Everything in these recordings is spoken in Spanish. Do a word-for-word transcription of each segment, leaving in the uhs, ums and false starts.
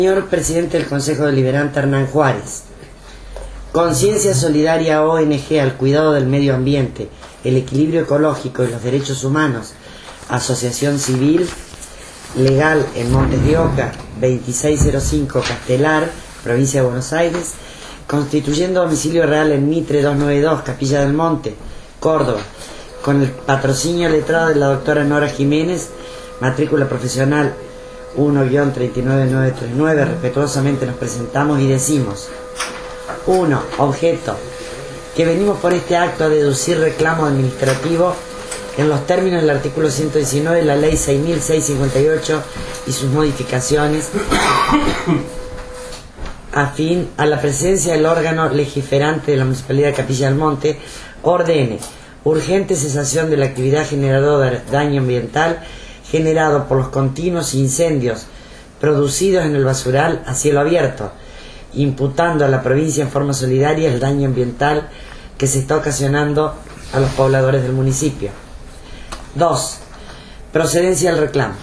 Señor Presidente del Consejo Deliberante Hernán Juárez, Conciencia Solidaria O N G al cuidado del medio ambiente, el equilibrio ecológico y los derechos humanos, Asociación Civil Legal en Montes de Oca, veintiséis cero cinco Castelar, Provincia de Buenos Aires, constituyendo domicilio real en Mitre doscientos noventa y dos, Capilla del Monte, Córdoba, con el patrocinio letrado de la doctora Nora Jiménez, matrícula profesional uno guión treinta y nueve mil novecientos treinta y nueve, respetuosamente nos presentamos y decimos: uno. Objeto: que venimos por este acto a deducir reclamo administrativo en los términos del artículo ciento diecinueve de la ley seis mil seiscientos cincuenta y ocho y sus modificaciones, a fin a la presencia del órgano legiferante de la Municipalidad de Capilla del Monte ordene urgente cesación de la actividad generadora de daño ambiental generado por los continuos incendios producidos en el basural a cielo abierto, imputando a la provincia en forma solidaria el daño ambiental que se está ocasionando a los pobladores del municipio. dos. Procedencia del reclamo.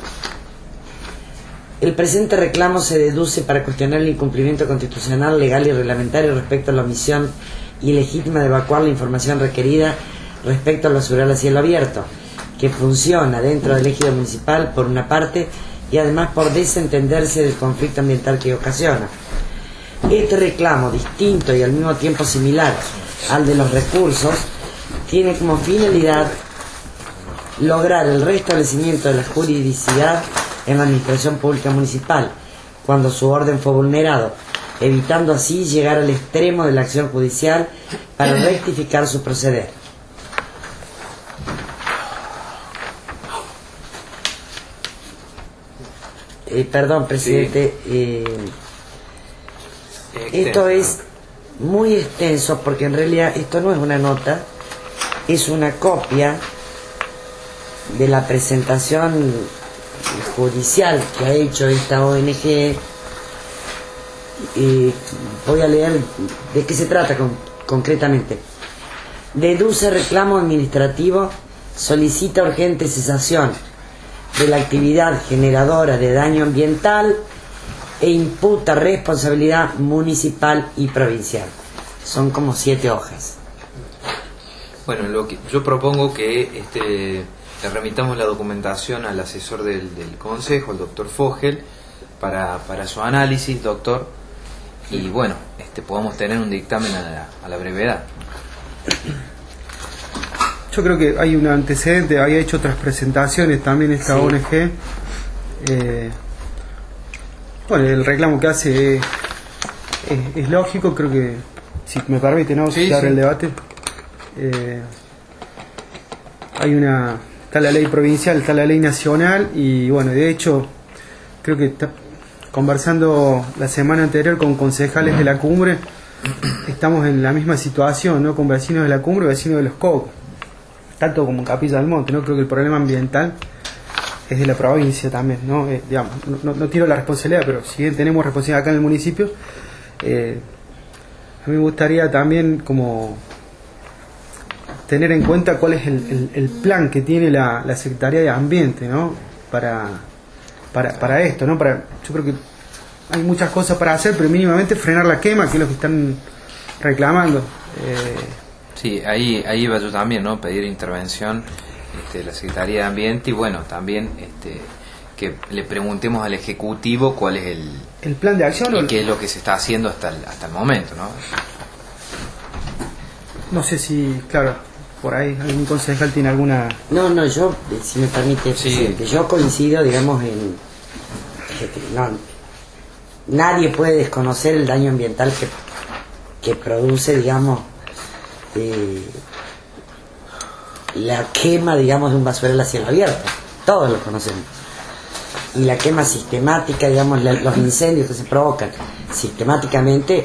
El presente reclamo se deduce para cuestionar el incumplimiento constitucional, legal y reglamentario respecto a la omisión ilegítima de evacuar la información requerida respecto al basural a cielo abierto, que funciona dentro del ejido municipal por una parte y además por desentenderse del conflicto ambiental que ocasiona. Este reclamo, distinto y al mismo tiempo similar al de los recursos, tiene como finalidad lograr el restablecimiento de la juridicidad en la administración pública municipal cuando su orden fue vulnerado, evitando así llegar al extremo de la acción judicial para rectificar su proceder. Eh, perdón, presidente, sí. eh, esto es muy extenso porque en realidad esto no es una nota, es una copia de la presentación judicial que ha hecho esta O N G. Eh, voy a leer de qué se trata con, concretamente. Deduce reclamo administrativo, solicita urgente cesación de la actividad generadora de daño ambiental e imputa responsabilidad municipal y provincial. Son como siete hojas. Bueno, lo que yo propongo que este, le remitamos la documentación al asesor del, del Consejo, el doctor Fogel, para, para su análisis, doctor, y bueno, este, podamos tener un dictamen a la, a la brevedad. Yo creo que hay un antecedente, había hecho otras presentaciones también esta sí. O N G. Eh, bueno, el reclamo que hace es, es, es lógico, creo que, si me permite, ¿no? Sí, se abre sí. el debate. Eh, hay una, está la ley provincial, está la ley nacional, y bueno, de hecho, creo que está, conversando la semana anterior con concejales de la cumbre, estamos en la misma situación, ¿no? Con vecinos de la cumbre y vecinos de los Cocos, tanto como en Capilla del Monte, ¿no? Creo que el problema ambiental es de la provincia también, ¿no? Eh, digamos, no, no, no tiro la responsabilidad, pero si bien tenemos responsabilidad acá en el municipio, eh, a mí me gustaría también como tener en cuenta cuál es el, el, el plan que tiene la, la Secretaría de Ambiente, ¿no? Para, para, para esto, ¿no? Para, yo creo que hay muchas cosas para hacer, pero mínimamente frenar la quema, que es lo que están reclamando. Eh, Sí, ahí ahí iba yo también, ¿no? Pedir intervención este, de la Secretaría de Ambiente y bueno, también este, que le preguntemos al Ejecutivo cuál es el, el plan de acción y o el... qué es lo que se está haciendo hasta el, hasta el momento, ¿no? No sé si, claro, por ahí algún concejal tiene alguna... No, no, yo, si me permite, sí. presidente, yo coincido, digamos, en... No, nadie puede desconocer el daño ambiental que, que produce, digamos, Eh, la quema, digamos, de un basural a cielo abierto. Todos lo conocemos. Y la quema sistemática, digamos, la, los incendios que se provocan sistemáticamente,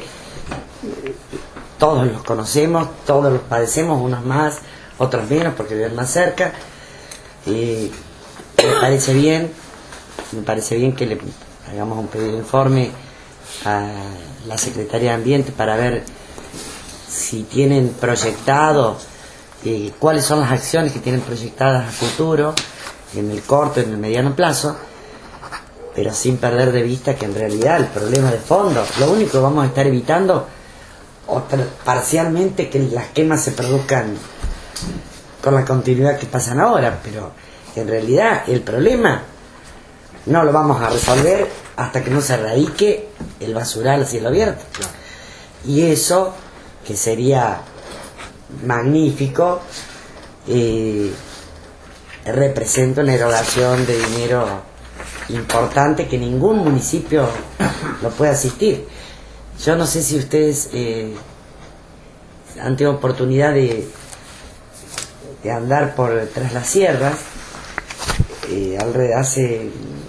todos los conocemos, todos los padecemos, unos más, otros menos, porque viven más cerca. Eh, me parece bien, me parece bien que le hagamos un pedido de informe a la Secretaría de Ambiente para ver si tienen proyectado, eh, cuáles son las acciones que tienen proyectadas a futuro, en el corto, en el mediano plazo, pero sin perder de vista que en realidad el problema de fondo, lo único que vamos a estar evitando, o parcialmente, que las quemas se produzcan con la continuidad que pasan ahora, pero en realidad el problema no lo vamos a resolver hasta que no se erradique el basural a cielo abierto. Y eso, que sería magnífico, eh, representa una erogación de dinero importante que ningún municipio lo puede asistir. Yo no sé si ustedes eh, han tenido oportunidad de, de andar por tras las sierras. Eh, alrededor, hace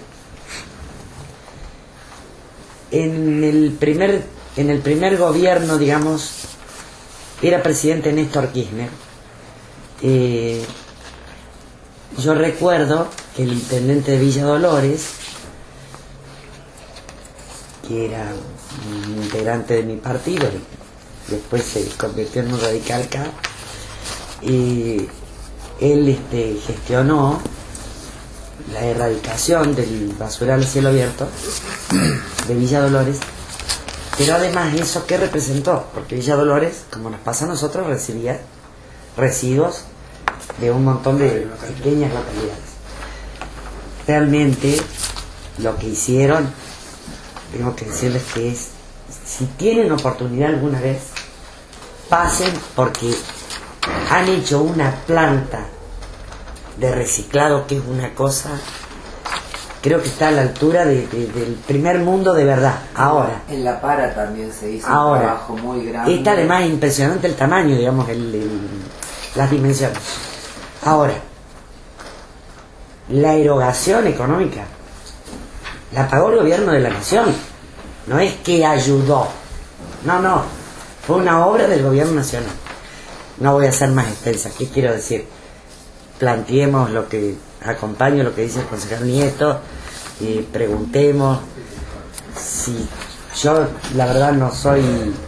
en el primer en el primer gobierno, digamos, era presidente Néstor Kirchner. Eh, yo recuerdo que el intendente de Villa Dolores, que era un integrante de mi partido, después se convirtió en un radical acá, y él este, gestionó la erradicación del basural a cielo abierto de Villa Dolores. Pero además, ¿eso qué representó? Porque Villa Dolores, como nos pasa a nosotros, recibía residuos de un montón de pequeñas localidades. Realmente lo que hicieron, tengo que decirles que es, si tienen oportunidad alguna vez, pasen, porque han hecho una planta de reciclado que es una cosa, creo que está a la altura de, de, del primer mundo de verdad. Ahora, en La Para también se hizo ahora, un trabajo muy grande. Está además impresionante el tamaño, digamos, el, el, las dimensiones. Ahora, la erogación económica la pagó el gobierno de la nación, no es que ayudó, no, no, fue una obra del gobierno nacional. No voy a ser más extensa. ¿Qué quiero decir? Planteemos lo que acompaño, lo que dice el concejal Nieto, y preguntemos. Si yo, la verdad, no soy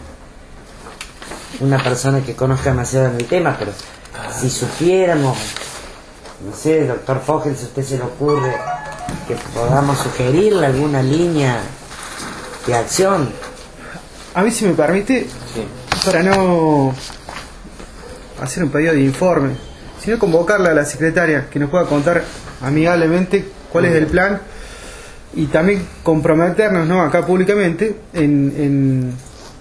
una persona que conozca demasiado en el tema, pero si supiéramos, no sé, doctor Fogel, si a usted se le ocurre que podamos sugerirle alguna línea de acción. A mí, si me permite, sí, para no hacer un pedido de informe, sino convocarle a la secretaria que nos pueda contar amigablemente cuál es el plan, y también comprometernos, ¿no?, acá públicamente en, en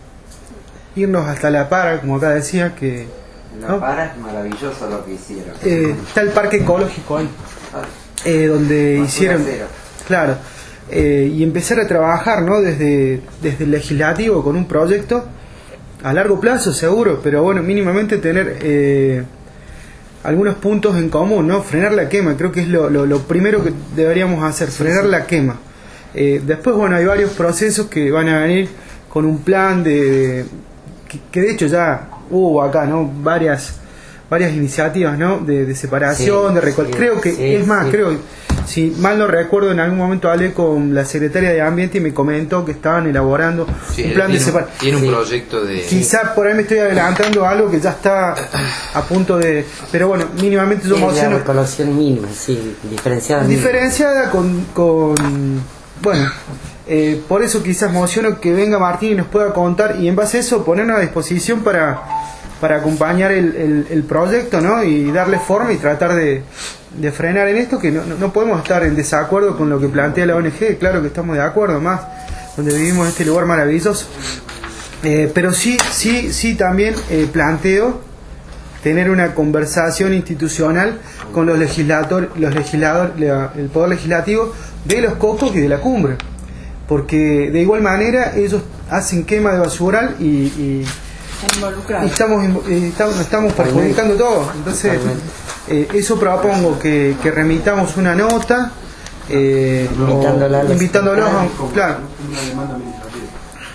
irnos hasta La Para, como acá decía, que La ¿no? Para es maravilloso lo que hicieron. Eh, está el parque ecológico ahí, eh, donde Basura hicieron cero. Claro, eh, y empezar a trabajar, ¿no?, desde, desde el legislativo con un proyecto a largo plazo, seguro, pero bueno, mínimamente tener eh, algunos puntos en común, ¿no? Frenar la quema, creo que es lo, lo, lo primero que deberíamos hacer, frenar sí, sí. la quema. Eh, después, bueno, hay varios procesos que van a venir con un plan de que, que de hecho ya hubo acá, ¿no?, varias varias iniciativas, ¿no?, de, de separación, sí, de recol- sí, creo que sí, es más, sí. creo, si mal no recuerdo, en algún momento hablé con la secretaria de Ambiente y me comentó que estaban elaborando sí, un plan de separación. Tiene un sí. proyecto de... Quizás por ahí me estoy adelantando algo que ya está a punto de... Pero bueno, mínimamente yo sí, mociono... La recolección mínima, sí, diferenciada. Diferenciada con... con bueno, eh, por eso quizás mociono que venga Martín y nos pueda contar, y en base a eso ponernos a disposición para... para acompañar el, el, el proyecto, ¿no?, y darle forma y tratar de, de frenar en esto, que no, no podemos estar en desacuerdo con lo que plantea la O N G, claro que estamos de acuerdo, más donde vivimos en este lugar maravilloso, eh, pero sí, sí, sí también eh, planteo tener una conversación institucional con los legisladores, los legisladores, el poder legislativo de los costos y de la cumbre, porque de igual manera ellos hacen quema de basural y, y Y estamos, estamos, estamos perjudicando todo. Entonces, eh, eso propongo que, que remitamos una nota, eh, invitándola o, invitándolos a, claro. Una demanda administrativa.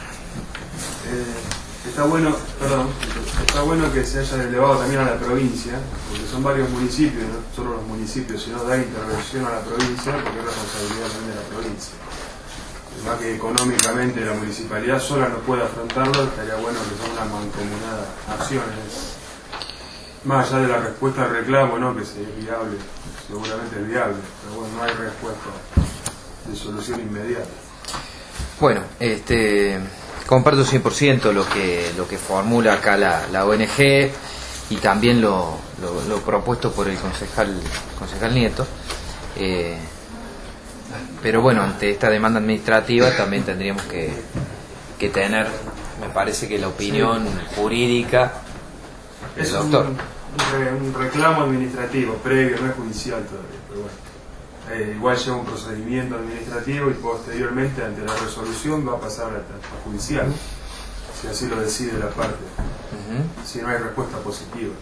Eh, está bueno, perdón, está bueno que se haya elevado también a la provincia, porque son varios municipios, no solo los municipios, sino dar intervención a la provincia, porque es responsabilidad también de la provincia. Más que económicamente la municipalidad sola no puede afrontarlo, estaría bueno que sea una mancomunada acciones. Más allá de la respuesta al reclamo, ¿no?, que es viable, seguramente es viable, pero bueno, no hay respuesta de solución inmediata. Bueno, este, comparto cien por ciento lo que lo que formula acá la, la O N G y también lo, lo, lo propuesto por el concejal concejal Nieto. Eh, pero bueno, ante esta demanda administrativa también tendríamos que, que tener, me parece que la opinión jurídica del Es doctor. Un, un reclamo administrativo previo, no es judicial todavía, pero bueno. Eh, igual lleva un procedimiento administrativo y posteriormente ante la resolución va a pasar a la etapa judicial, si así lo decide la parte, Uh-huh. si no hay respuesta positiva.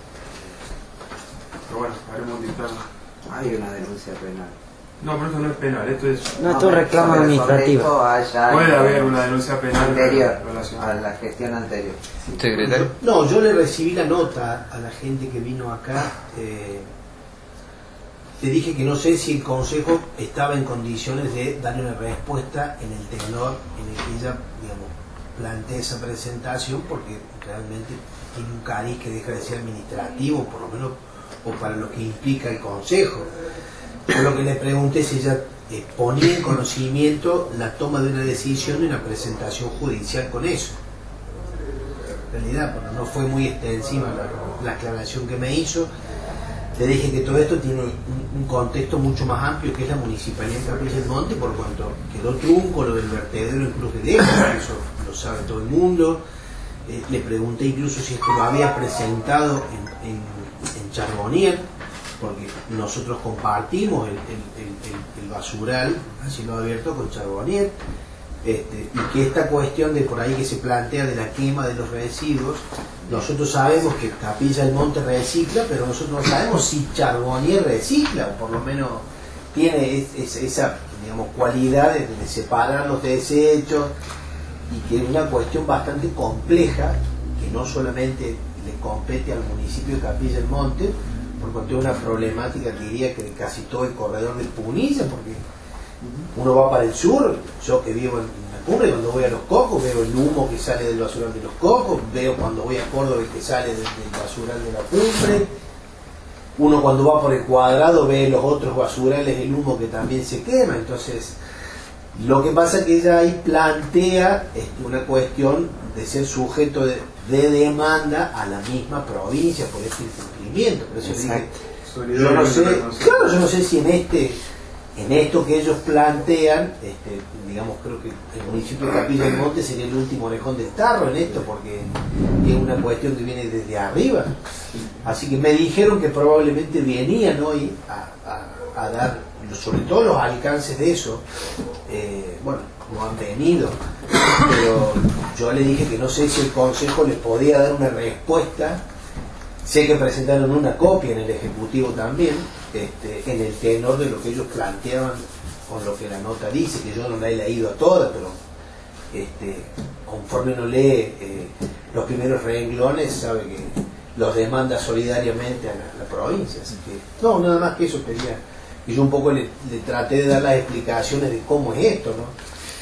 Pero bueno, haremos un dictamen. Hay una denuncia penal. No, pero esto no es penal, esto es... No, esto es un reclamo sobre- sobre administrativo. esto haya Puede haber una denuncia penal anterior a relacionada. la gestión anterior. Secretario. No, yo le recibí la nota a la gente que vino acá. Eh, le dije que no sé si el Consejo estaba en condiciones de darle una respuesta en el tenor en el que ella, digamos, plantea esa presentación, porque realmente tiene un cariz que deja de ser administrativo, por lo menos, o para lo que implica el Consejo. Yo lo que le pregunté es si ella eh, ponía en conocimiento la toma de una decisión y una presentación judicial con eso. En realidad, bueno, no fue muy extensiva la, la aclaración que me hizo. Le dije que todo esto tiene un, un contexto mucho más amplio, que es la Municipalidad de Capilla del Monte, por cuanto quedó trunco lo del vertedero en Cruz de Leja, eso lo sabe todo el mundo. Eh, le pregunté incluso si esto lo había presentado en, en, en Charbonnier, porque nosotros compartimos el, el, el, el, el basural a cielo abierto con Charbonnier, este, y que esta cuestión de por ahí que se plantea de la quema de los residuos, nosotros sabemos que Capilla del Monte recicla, pero nosotros no sabemos si Charbonnier recicla, o por lo menos tiene es, es, esa, digamos, cualidad de, de separar los desechos, y que es una cuestión bastante compleja, que no solamente le compete al municipio de Capilla del Monte, por cuanto es una problemática que diría que de casi todo el corredor del Punilla, porque uno va para el sur, yo que vivo en la cumbre, cuando voy a Los Cocos veo el humo que sale del basural de Los Cocos, veo cuando voy a Córdoba el que sale del, del basural de la cumbre, uno cuando va por el Cuadrado ve los otros basurales, el humo que también se quema. Entonces lo que pasa es que ella ahí plantea este, una cuestión de ser sujeto de, de demanda a la misma provincia por este incumplimiento. Por eso dije, yo no sé, claro, yo no sé si en este en esto que ellos plantean, este, digamos, creo que el municipio de Capilla del Monte sería el último orejón del tarro en esto, porque es una cuestión que viene desde arriba. Así que me dijeron que probablemente venían hoy a, a, a dar, sobre todo los alcances de eso. Eh, bueno, no han venido, pero yo le dije que no sé si el Consejo les podía dar una respuesta. Sé que presentaron una copia en el Ejecutivo también, este, en el tenor de lo que ellos planteaban con lo que la nota dice, que yo no la he leído a toda, pero este, conforme uno lee eh, los primeros renglones, sabe que los demanda solidariamente a la, la provincia. Así que, no, nada más que eso quería. Y yo un poco le, le traté de dar las explicaciones de cómo es esto, ¿no?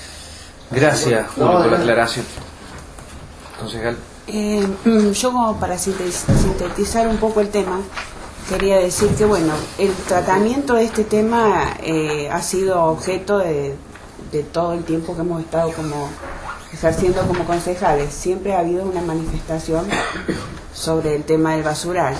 Gracias, Julio, No, por la no. aclaración. Concejal. Eh, yo como para sintes- sintetizar un poco el tema, quería decir que bueno, el tratamiento de este tema eh, ha sido objeto de, de todo el tiempo que hemos estado como ejerciendo como concejales. Siempre ha habido una manifestación sobre el tema del basural.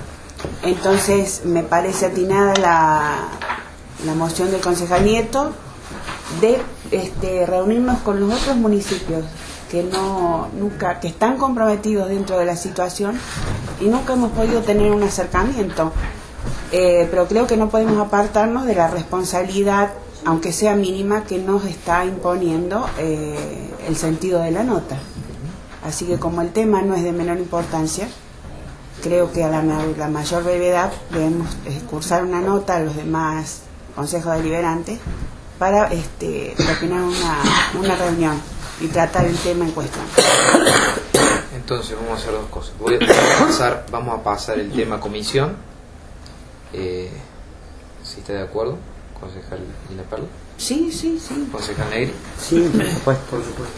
Entonces me parece atinada la, la moción del concejal Nieto de este, reunirnos con los otros municipios que no nunca que están comprometidos dentro de la situación y nunca hemos podido tener un acercamiento, eh, pero creo que no podemos apartarnos de la responsabilidad, aunque sea mínima, que nos está imponiendo eh, el sentido de la nota. Así que como el tema no es de menor importancia, creo que a la, la mayor brevedad debemos eh, cursar una nota a los demás consejos deliberantes para este, proponer una, una reunión y tratar el tema en cuestión. Entonces vamos a hacer dos cosas. Voy a, vamos a pasar, vamos a pasar el tema comisión. Eh, si está de acuerdo, concejal Lina Perla. Sí, sí, sí. Concejal Negri. Sí, por supuesto. Por supuesto.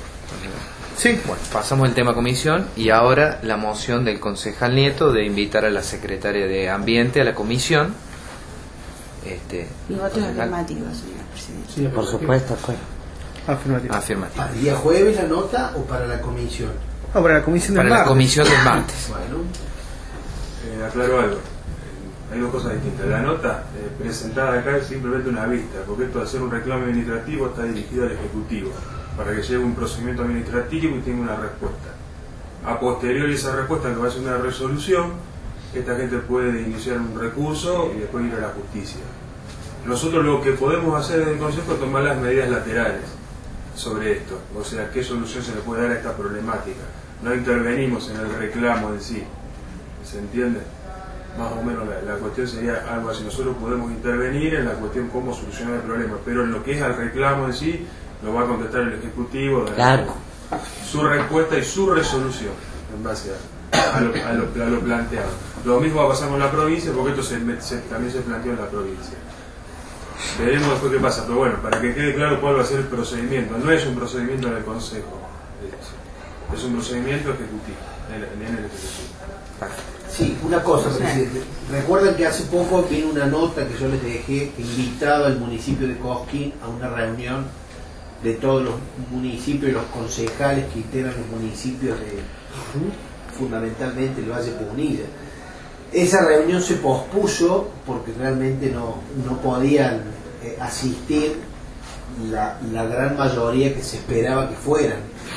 Sí. Bueno, pasamos el tema comisión y ahora la moción del concejal Nieto de invitar a la secretaria de Ambiente a la comisión Este, Y votos concejal. afirmativos, señor presidente. Sí, Por supuesto, pues. Afirmativo. Afirmativo. ¿Para el día jueves la nota o para la comisión? No, para la comisión Para del la martes. comisión del martes. Bueno, Eh, aclaro algo. Eh, hay dos cosas distintas. La nota eh, presentada acá es simplemente una vista, porque esto de hacer un reclamo administrativo está dirigido al Ejecutivo, para que lleve un procedimiento administrativo y tenga una respuesta. A posteriori esa respuesta, que va a ser una resolución, esta gente puede iniciar un recurso y después ir a la justicia. Nosotros lo que podemos hacer en el Consejo es tomar las medidas laterales sobre esto, o sea, qué solución se le puede dar a esta problemática. No intervenimos en el reclamo en sí, ¿se entiende? Más o menos la, la cuestión sería algo así. Nosotros podemos intervenir en la cuestión cómo solucionar el problema, pero en lo que es el reclamo en sí lo va a contestar el Ejecutivo, de Claro. su respuesta y su resolución en base a, a, lo, a, lo, a lo planteado. Lo mismo va a pasar con la provincia, porque esto se, se, también se planteó en la provincia. Veremos después qué pasa, pero bueno, para que quede claro cuál va a ser el procedimiento. No es un procedimiento del Consejo, es, es un procedimiento ejecutivo, en, en el Ejecutivo. sí, una cosa, presidente. Recuerden que hace poco vino una nota que yo les dejé que invitaba al municipio de Cosquín a una reunión de todos los municipios y los concejales que integran los municipios de fundamentalmente el Valle Punilla. Esa reunión se pospuso porque realmente no, no podían eh, asistir la, la gran mayoría que se esperaba que fueran.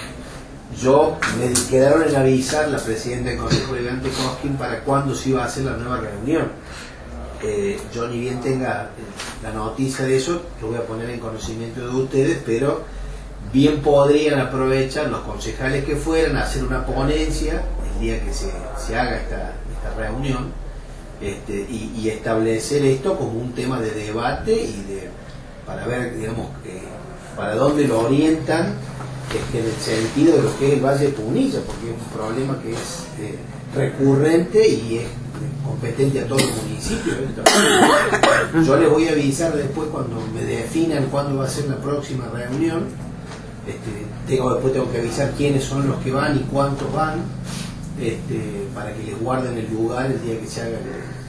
Yo me quedaron en avisar la presidenta del Consejo Deliberante Cosquín para cuándo se iba a hacer la nueva reunión. Eh, yo ni bien tenga la noticia de eso, lo voy a poner en conocimiento de ustedes, pero bien podrían aprovechar los concejales que fueran a hacer una ponencia el día que se, se haga esta, esta reunión, este, y, y establecer esto como un tema de debate y de para ver, digamos, eh, para dónde lo orientan, este, en el sentido de lo que es el Valle de Punilla, porque es un problema que es eh, recurrente y es competente a todos los municipios. Yo les voy a avisar después cuando me definan cuándo va a ser la próxima reunión. Este, tengo, después tengo que avisar quiénes son los que van y cuántos van, este, para que les guarden el lugar el día que se haga el,